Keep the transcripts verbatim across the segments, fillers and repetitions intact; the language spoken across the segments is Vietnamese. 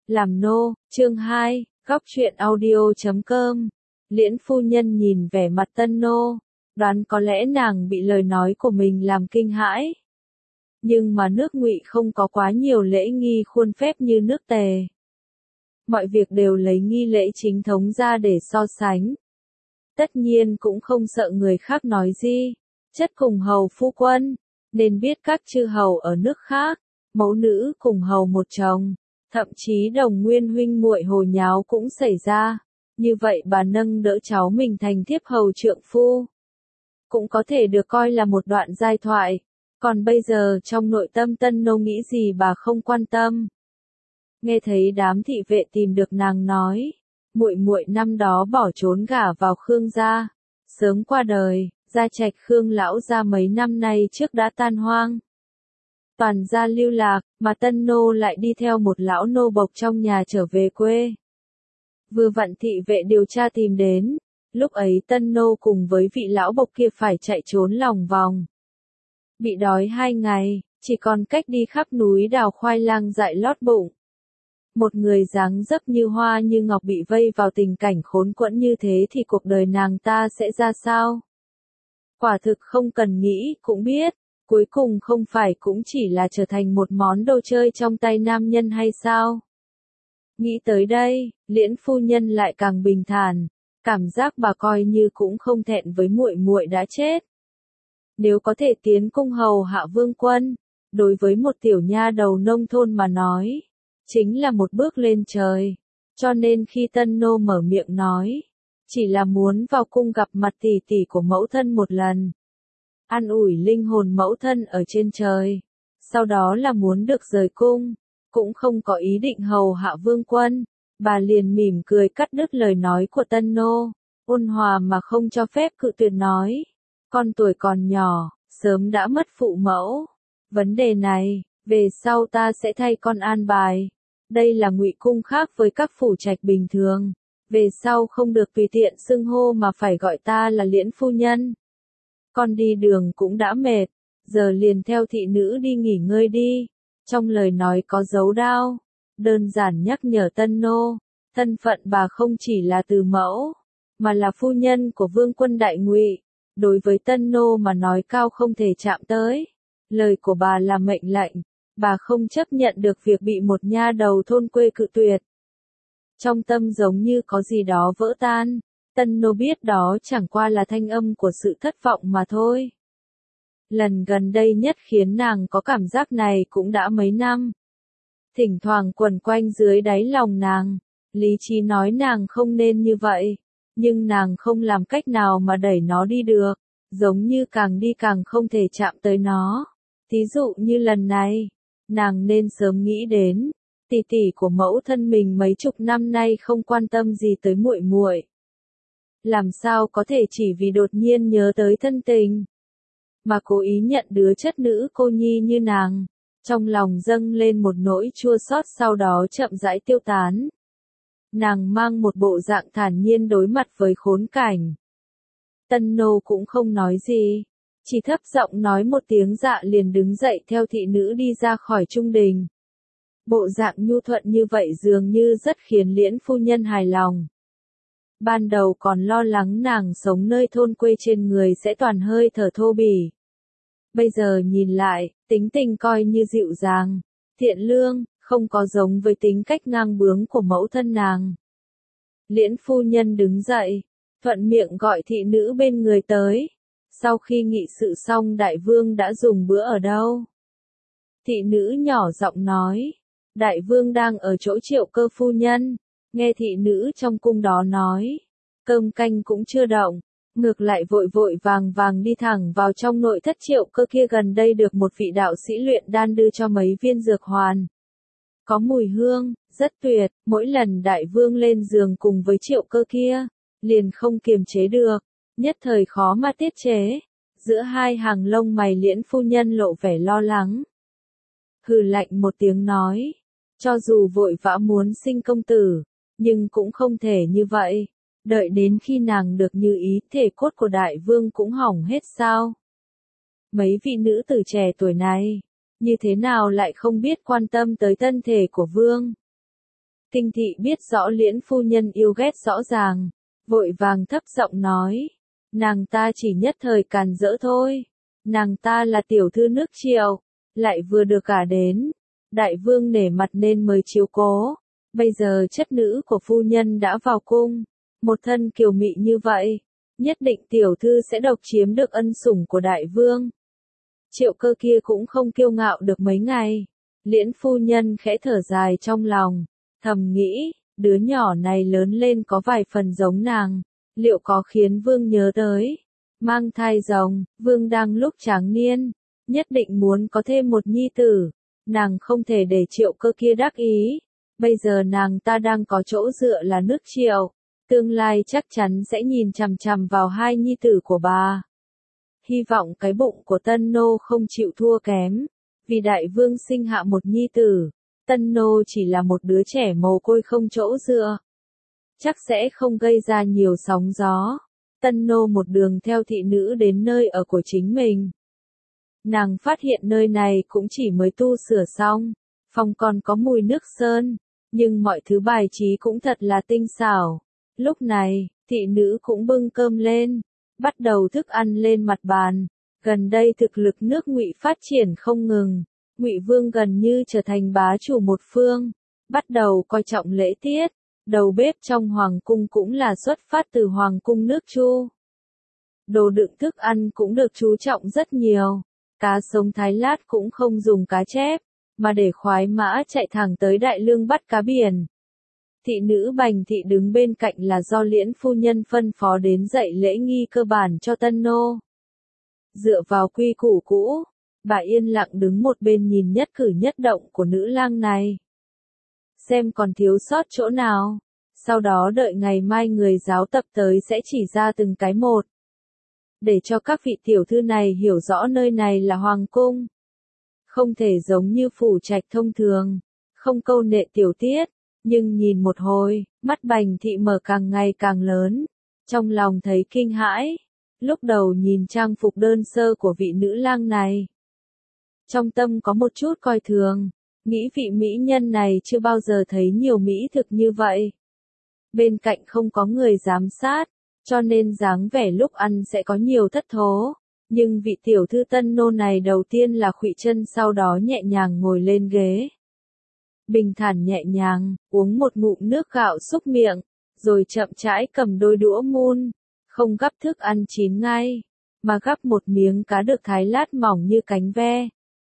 Làm nô, chương hai, góc truyện audio chấm com. Liễn phu nhân nhìn vẻ mặt tân nô, đoán có lẽ nàng bị lời nói của mình làm kinh hãi. Nhưng mà nước Ngụy không có quá nhiều lễ nghi khuôn phép như nước Tề. Mọi việc đều lấy nghi lễ chính thống ra để so sánh. Tất nhiên cũng không sợ người khác nói gì. Chất cùng hầu phu quân, nên biết các chư hầu ở nước khác, mẫu nữ cùng hầu một chồng, thậm chí đồng nguyên huynh muội hồ nháo cũng xảy ra. Như vậy bà nâng đỡ cháu mình thành thiếp hầu trượng phu. Cũng có thể được coi là một đoạn giai thoại. Còn bây giờ trong nội tâm tân nô nghĩ gì bà không quan tâm. Nghe thấy đám thị vệ tìm được nàng nói, muội muội năm đó bỏ trốn gả vào Khương gia, sớm qua đời, gia trạch Khương lão gia mấy năm nay trước đã tan hoang. Toàn gia lưu lạc, mà tân nô lại đi theo một lão nô bộc trong nhà trở về quê. Vừa vặn thị vệ điều tra tìm đến, lúc ấy tân nô cùng với vị lão bộc kia phải chạy trốn lòng vòng. Bị đói hai ngày, chỉ còn cách đi khắp núi đào khoai lang dại lót bụng. Một người dáng dấp như hoa như ngọc bị vây vào tình cảnh khốn quẫn như thế thì cuộc đời nàng ta sẽ ra sao? Quả thực không cần nghĩ cũng biết, cuối cùng không phải cũng chỉ là trở thành một món đồ chơi trong tay nam nhân hay sao? Nghĩ tới đây, Liễn phu nhân lại càng bình thản, cảm giác bà coi như cũng không thẹn với muội muội đã chết. Nếu có thể tiến cung hầu hạ vương quân, đối với một tiểu nha đầu nông thôn mà nói, chính là một bước lên trời. Cho nên khi tân nô mở miệng nói, chỉ là muốn vào cung gặp mặt tỷ tỷ của mẫu thân một lần. An ủi linh hồn mẫu thân ở trên trời. Sau đó là muốn được rời cung, cũng không có ý định hầu hạ vương quân. Bà liền mỉm cười cắt đứt lời nói của tân nô, ôn hòa mà không cho phép cự tuyệt nói. Con tuổi còn nhỏ, sớm đã mất phụ mẫu. Vấn đề này, về sau ta sẽ thay con an bài. Đây là Ngụy cung khác với các phủ trạch bình thường. Về sau không được tùy tiện xưng hô mà phải gọi ta là Liễn phu nhân. Con đi đường cũng đã mệt, giờ liền theo thị nữ đi nghỉ ngơi đi. Trong lời nói có dấu đao, đơn giản nhắc nhở tân nô, thân phận bà không chỉ là từ mẫu, mà là phu nhân của vương quân đại Ngụy. Đối với tân nô mà nói cao không thể chạm tới. Lời của bà là mệnh lệnh, bà không chấp nhận được việc bị một nha đầu thôn quê cự tuyệt. Trong tâm giống như có gì đó vỡ tan, tân nô biết đó chẳng qua là thanh âm của sự thất vọng mà thôi. Lần gần đây nhất khiến nàng có cảm giác này cũng đã mấy năm. Thỉnh thoảng quẩn quanh dưới đáy lòng nàng, lý trí nói nàng không nên như vậy, nhưng nàng không làm cách nào mà đẩy nó đi được, giống như càng đi càng không thể chạm tới nó. Thí dụ như lần này, nàng nên sớm nghĩ đến, tỷ tỷ của mẫu thân mình mấy chục năm nay không quan tâm gì tới muội muội. Làm sao có thể chỉ vì đột nhiên nhớ tới thân tình, mà cố ý nhận đứa chất nữ cô nhi như nàng. Trong lòng dâng lên một nỗi chua xót sau đó chậm rãi tiêu tán. Nàng mang một bộ dạng thản nhiên đối mặt với khốn cảnh. Tân nô cũng không nói gì, chỉ thấp giọng nói một tiếng dạ liền đứng dậy theo thị nữ đi ra khỏi trung đình. Bộ dạng nhu thuận như vậy dường như rất khiến Liễn phu nhân hài lòng. Ban đầu còn lo lắng nàng sống nơi thôn quê trên người sẽ toàn hơi thở thô bỉ. Bây giờ nhìn lại, tính tình coi như dịu dàng, thiện lương, không có giống với tính cách ngang bướng của mẫu thân nàng. Liễn phu nhân đứng dậy, thuận miệng gọi thị nữ bên người tới. Sau khi nghị sự xong đại vương đã dùng bữa ở đâu? Thị nữ nhỏ giọng nói, đại vương đang ở chỗ Triệu Cơ phu nhân. Nghe thị nữ trong cung đó nói, cơm canh cũng chưa động, ngược lại vội vội vàng vàng đi thẳng vào trong nội thất Triệu Cơ kia. Gần đây được một vị đạo sĩ luyện đan đưa cho mấy viên dược hoàn. Có mùi hương, rất tuyệt, mỗi lần đại vương lên giường cùng với Triệu Cơ kia, liền không kiềm chế được, nhất thời khó mà tiết chế. Giữa hai hàng lông mày Liễn phu nhân lộ vẻ lo lắng. Hừ lạnh một tiếng nói, cho dù vội vã muốn sinh công tử, nhưng cũng không thể như vậy. Đợi đến khi nàng được như ý, thể cốt của đại vương cũng hỏng hết sao? Mấy vị nữ tử trẻ tuổi này, như thế nào lại không biết quan tâm tới thân thể của vương? Kinh thị biết rõ Liễn phu nhân yêu ghét rõ ràng, vội vàng thấp giọng nói, nàng ta chỉ nhất thời càn rỡ thôi, nàng ta là tiểu thư nước Triệu, lại vừa được gả đến, đại vương nể mặt nên mới chiếu cố, bây giờ chất nữ của phu nhân đã vào cung, một thân kiều mị như vậy, nhất định tiểu thư sẽ độc chiếm được ân sủng của đại vương. Triệu Cơ kia cũng không kiêu ngạo được mấy ngày, Liễn phu nhân khẽ thở dài trong lòng, thầm nghĩ, đứa nhỏ này lớn lên có vài phần giống nàng, liệu có khiến vương nhớ tới, mang thai rồng, vương đang lúc tráng niên, nhất định muốn có thêm một nhi tử, nàng không thể để Triệu Cơ kia đắc ý, bây giờ nàng ta đang có chỗ dựa là nước Triệu, tương lai chắc chắn sẽ nhìn chằm chằm vào hai nhi tử của bà. Hy vọng cái bụng của Tân Nô không chịu thua kém, vì đại vương sinh hạ một nhi tử, Tân Nô chỉ là một đứa trẻ mồ côi không chỗ dựa. Chắc sẽ không gây ra nhiều sóng gió. Tân Nô một đường theo thị nữ đến nơi ở của chính mình. Nàng phát hiện nơi này cũng chỉ mới tu sửa xong, phòng còn có mùi nước sơn, nhưng mọi thứ bài trí cũng thật là tinh xảo. Lúc này, thị nữ cũng bưng cơm lên, bắt đầu thức ăn lên mặt bàn. Gần đây thực lực nước Ngụy phát triển không ngừng, Ngụy Vương gần như trở thành bá chủ một phương, bắt đầu coi trọng lễ tiết, đầu bếp trong hoàng cung cũng là xuất phát từ hoàng cung nước Chu. Đồ đựng thức ăn cũng được chú trọng rất nhiều, cá sống thái lát cũng không dùng cá chép, mà để khoái mã chạy thẳng tới Đại Lương bắt cá biển. Thị nữ Bành Thị đứng bên cạnh là do Liễn phu nhân phân phó đến dạy lễ nghi cơ bản cho Tân Nô. Dựa vào quy củ cũ, bà yên lặng đứng một bên nhìn nhất cử nhất động của nữ lang này. Xem còn thiếu sót chỗ nào, sau đó đợi ngày mai người giáo tập tới sẽ chỉ ra từng cái một. Để cho các vị tiểu thư này hiểu rõ nơi này là hoàng cung. Không thể giống như phủ trạch thông thường, không câu nệ tiểu tiết, nhưng nhìn một hồi, mắt Bành Thị mở càng ngày càng lớn, trong lòng thấy kinh hãi. Lúc đầu nhìn trang phục đơn sơ của vị nữ lang này, trong tâm có một chút coi thường, nghĩ vị mỹ nhân này chưa bao giờ thấy nhiều mỹ thực như vậy. Bên cạnh không có người giám sát, cho nên dáng vẻ lúc ăn sẽ có nhiều thất thố. Nhưng vị tiểu thư Tân Nô này đầu tiên là khuỵu chân, sau đó nhẹ nhàng ngồi lên ghế. Bình thản nhẹ nhàng, uống một ngụm nước gạo xúc miệng, rồi chậm rãi cầm đôi đũa muôn. Không gắp thức ăn chín ngay, mà gắp một miếng cá được thái lát mỏng như cánh ve.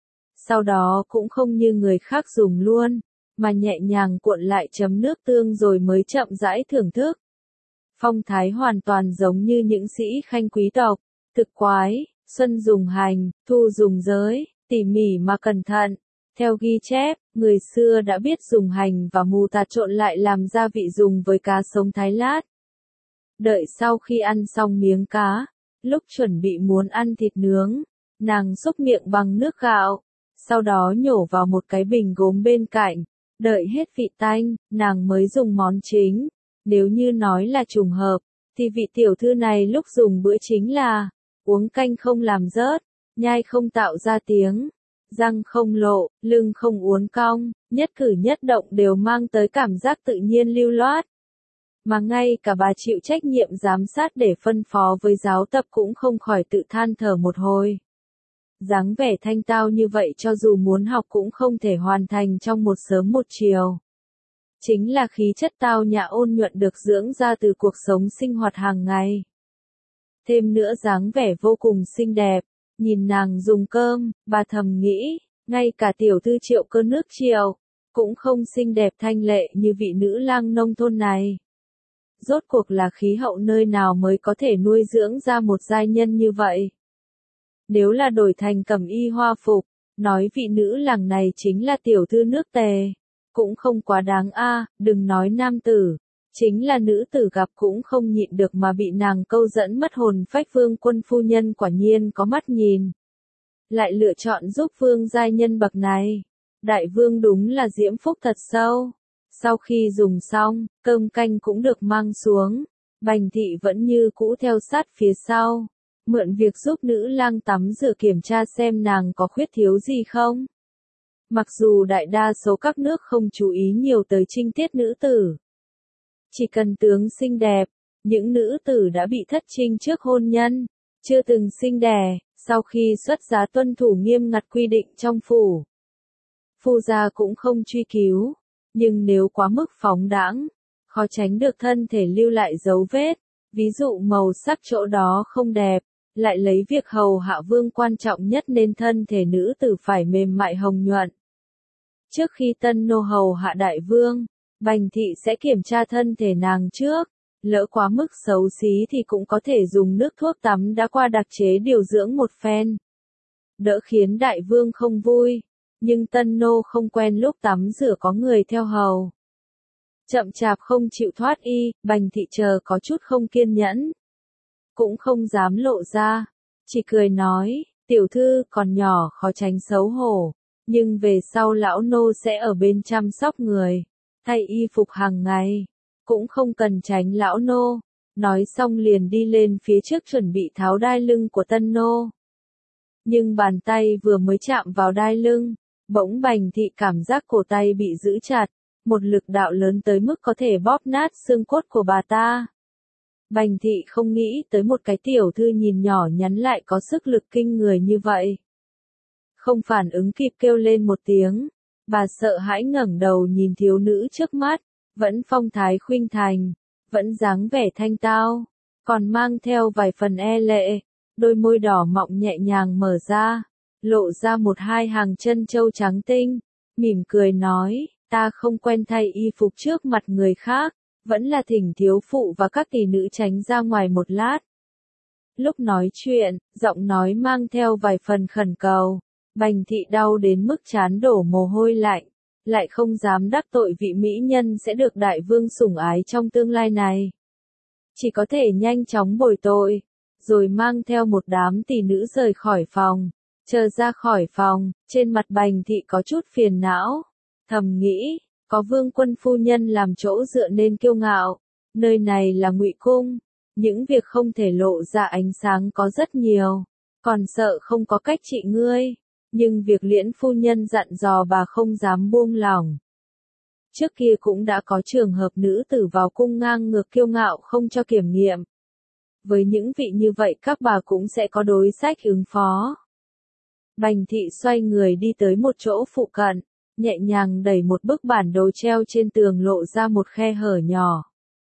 Sau đó cũng không như người khác dùng luôn, mà nhẹ nhàng cuộn lại chấm nước tương rồi mới chậm rãi thưởng thức. Phong thái hoàn toàn giống như những sĩ khanh quý tộc, thực quái, xuân dùng hành, thu dùng giới, tỉ mỉ mà cẩn thận. Theo ghi chép, người xưa đã biết dùng hành và mù tạt trộn lại làm gia vị dùng với cá sống thái lát. Đợi sau khi ăn xong miếng cá, lúc chuẩn bị muốn ăn thịt nướng, nàng xúc miệng bằng nước gạo, sau đó nhổ vào một cái bình gốm bên cạnh, đợi hết vị tanh, nàng mới dùng món chính. Nếu như nói là trùng hợp, thì vị tiểu thư này lúc dùng bữa chính là uống canh không làm rớt, nhai không tạo ra tiếng, răng không lộ, lưng không uốn cong, nhất cử nhất động đều mang tới cảm giác tự nhiên lưu loát. Mà ngay cả bà chịu trách nhiệm giám sát để phân phó với giáo tập cũng không khỏi tự than thở một hồi. Dáng vẻ thanh tao như vậy cho dù muốn học cũng không thể hoàn thành trong một sớm một chiều. Chính là khí chất tao nhã ôn nhuận được dưỡng ra từ cuộc sống sinh hoạt hàng ngày. Thêm nữa dáng vẻ vô cùng xinh đẹp, nhìn nàng dùng cơm, bà thầm nghĩ, ngay cả tiểu thư Triệu Cơ nước Triệu, cũng không xinh đẹp thanh lệ như vị nữ lang nông thôn này. Rốt cuộc là khí hậu nơi nào mới có thể nuôi dưỡng ra một giai nhân như vậy? Nếu là đổi thành cẩm y hoa phục, nói vị nữ làng này chính là tiểu thư nước Tề, cũng không quá đáng a, đừng nói nam tử, chính là nữ tử gặp cũng không nhịn được mà bị nàng câu dẫn mất hồn phách. Vương quân phu nhân quả nhiên có mắt nhìn, lại lựa chọn giúp vương giai nhân bậc này. Đại vương đúng là diễm phúc thật sâu. Sau khi dùng xong, cơm canh cũng được mang xuống, Bành Thị vẫn như cũ theo sát phía sau, mượn việc giúp nữ lang tắm rửa kiểm tra xem nàng có khuyết thiếu gì không. Mặc dù đại đa số các nước không chú ý nhiều tới trinh tiết nữ tử. Chỉ cần tướng xinh đẹp, những nữ tử đã bị thất trinh trước hôn nhân, chưa từng sinh đẻ, sau khi xuất giá tuân thủ nghiêm ngặt quy định trong phủ. Phu gia cũng không truy cứu, nhưng nếu quá mức phóng đãng, khó tránh được thân thể lưu lại dấu vết, ví dụ màu sắc chỗ đó không đẹp, lại lấy việc hầu hạ vương quan trọng nhất nên thân thể nữ tử phải mềm mại hồng nhuận. Trước khi tân nô hầu hạ đại vương, Bành thị sẽ kiểm tra thân thể nàng trước, lỡ quá mức xấu xí thì cũng có thể dùng nước thuốc tắm đã qua đặc chế điều dưỡng một phen. Đỡ khiến đại vương không vui, nhưng tân nô không quen lúc tắm rửa có người theo hầu. Chậm chạp không chịu thoát y, Bành thị chờ có chút không kiên nhẫn. Cũng không dám lộ ra, chỉ cười nói, tiểu thư còn nhỏ khó tránh xấu hổ, nhưng về sau lão nô sẽ ở bên chăm sóc người, thay y phục hàng ngày, cũng không cần tránh lão nô. Nói xong liền đi lên phía trước chuẩn bị tháo đai lưng của tân nô. Nhưng bàn tay vừa mới chạm vào đai lưng, bỗng Bành thị cảm giác cổ tay bị giữ chặt, một lực đạo lớn tới mức có thể bóp nát xương cốt của bà ta. Bành thị không nghĩ tới một cái tiểu thư nhìn nhỏ nhắn lại có sức lực kinh người như vậy. Không phản ứng kịp kêu lên một tiếng, bà sợ hãi ngẩng đầu nhìn thiếu nữ trước mắt, vẫn phong thái khuynh thành, vẫn dáng vẻ thanh tao, còn mang theo vài phần e lệ, đôi môi đỏ mọng nhẹ nhàng mở ra, lộ ra một hai hàng chân châu trắng tinh, mỉm cười nói, ta không quen thay y phục trước mặt người khác, vẫn là thỉnh thiếu phụ và các tỷ nữ tránh ra ngoài một lát. Lúc nói chuyện, giọng nói mang theo vài phần khẩn cầu, Bành thị đau đến mức trán đổ mồ hôi lạnh, lại không dám đắc tội vị mỹ nhân sẽ được đại vương sủng ái trong tương lai này. Chỉ có thể nhanh chóng bồi tội, rồi mang theo một đám tỷ nữ rời khỏi phòng. Chờ ra khỏi phòng, trên mặt Bành thị có chút phiền não, thầm nghĩ, có vương quân phu nhân làm chỗ dựa nên kiêu ngạo, nơi này là Ngụy cung, những việc không thể lộ ra ánh sáng có rất nhiều, còn sợ không có cách trị ngươi, nhưng việc Liễn phu nhân dặn dò bà không dám buông lỏng. Trước kia cũng đã có trường hợp nữ tử vào cung ngang ngược kiêu ngạo không cho kiểm nghiệm. Với những vị như vậy các bà cũng sẽ có đối sách ứng phó. Bành thị xoay người đi tới một chỗ phụ cận, nhẹ nhàng đẩy một bức bản đồ treo trên tường lộ ra một khe hở nhỏ.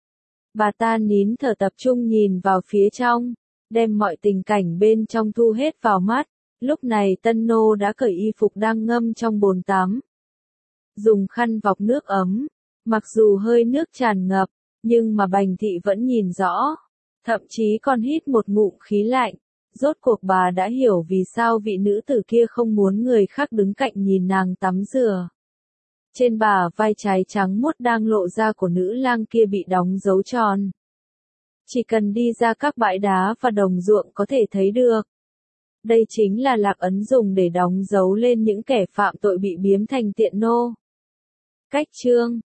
Bà ta nín thở tập trung nhìn vào phía trong, đem mọi tình cảnh bên trong thu hết vào mắt. Lúc này tân nô đã cởi y phục đang ngâm trong bồn tắm. Dùng khăn vọc nước ấm, mặc dù hơi nước tràn ngập, nhưng mà Bành thị vẫn nhìn rõ, thậm chí còn hít một ngụm khí lạnh. Rốt cuộc bà đã hiểu vì sao vị nữ tử kia không muốn người khác đứng cạnh nhìn nàng tắm rửa. Trên bả vai trái trắng muốt đang lộ ra của nữ lang kia bị đóng dấu tròn. Chỉ cần đi ra các bãi đá và đồng ruộng có thể thấy được. Đây chính là lạc ấn dùng để đóng dấu lên những kẻ phạm tội bị biếm thành tiện nô. Cách chương